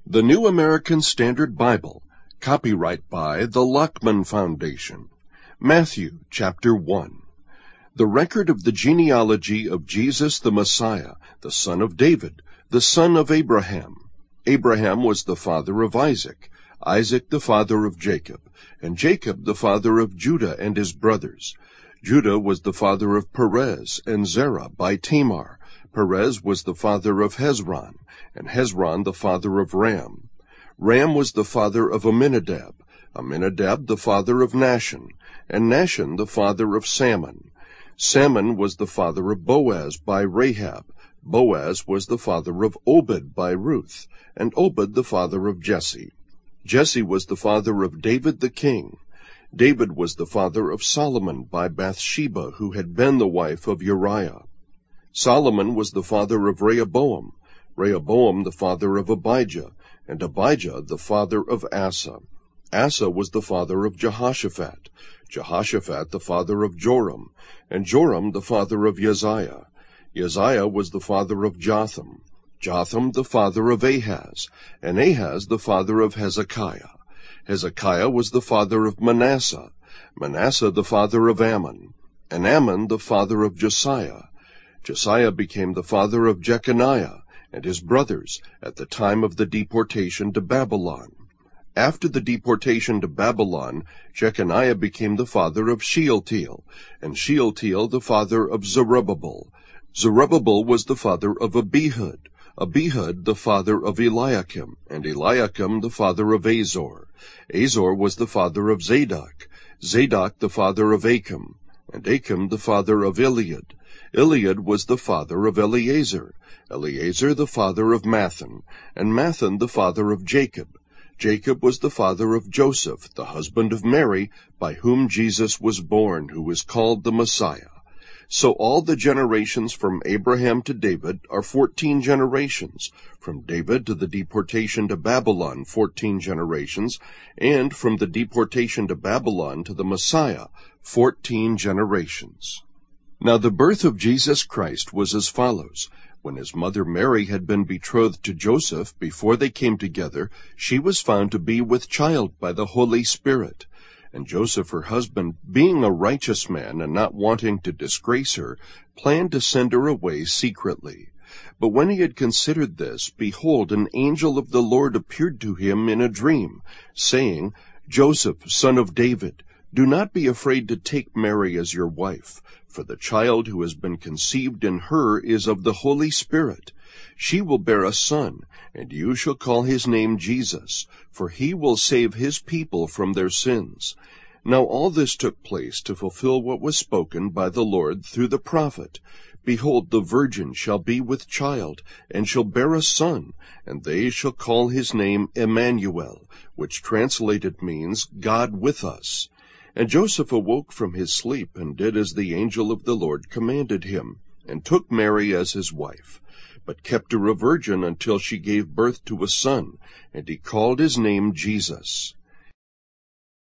The New American Standard Bible, copyright by the Lockman Foundation. Matthew chapter 1. The record of the genealogy of Jesus the Messiah, the son of David, the son of Abraham. Abraham was the father of Isaac, Isaac the father of Jacob, and Jacob the father of Judah and his brothers. Judah was the father of Perez and Zerah by Tamar. Perez was the father of Hezron, and Hezron the father of Ram. Ram was the father of Amminadab, Amminadab the father of Nahshon, and Nahshon the father of Salmon. Salmon was the father of Boaz by Rahab. Boaz was the father of Obed by Ruth, and Obed the father of Jesse. Jesse was the father of David the king. David was the father of Solomon by Bathsheba, who had been the wife of Uriah. Solomon was the father of Rehoboam, Rehoboam the father of Abijah, and Abijah the father of Asa. Asa was the father of Jehoshaphat, Jehoshaphat the father of Joram, and Joram the father of Uzziah. Uzziah was the father of Jotham, Jotham the father of Ahaz, and Ahaz the father of Hezekiah. Hezekiah was the father of Manasseh, Manasseh the father of Ammon, and Ammon the father of Josiah. Josiah became the father of Jeconiah and his brothers at the time of the deportation to Babylon. After the deportation to Babylon, Jeconiah became the father of Shealtiel, and Shealtiel the father of Zerubbabel. Zerubbabel was the father of Abihud, Abihud the father of Eliakim, and Eliakim the father of Azor. Azor was the father of Zadok, Zadok the father of Achim, and Achim the father of Eliud. Eliud was the father of Eleazar, Eleazar the father of Matthan, and Matthan the father of Jacob. Jacob was the father of Joseph, the husband of Mary, by whom Jesus was born, who is called the Messiah. So all the generations from Abraham to David are 14 generations, from David to the deportation to Babylon 14 generations, and from the deportation to Babylon to the Messiah 14 generations. Now the birth of Jesus Christ was as follows. When his mother Mary had been betrothed to Joseph, before they came together, she was found to be with child by the Holy Spirit. And Joseph, her husband, being a righteous man and not wanting to disgrace her, planned to send her away secretly. But when he had considered this, behold, an angel of the Lord appeared to him in a dream, saying, Joseph, son of David, do not be afraid to take Mary as your wife, for the child who has been conceived in her is of the Holy Spirit. She will bear a son, and you shall call his name Jesus, for he will save his people from their sins. Now all this took place to fulfill what was spoken by the Lord through the prophet. Behold, the virgin shall be with child, and shall bear a son, and they shall call his name Emmanuel, which translated means God with us. And Joseph awoke from his sleep, and did as the angel of the Lord commanded him, and took Mary as his wife, but kept her a virgin until she gave birth to a son, and he called his name Jesus.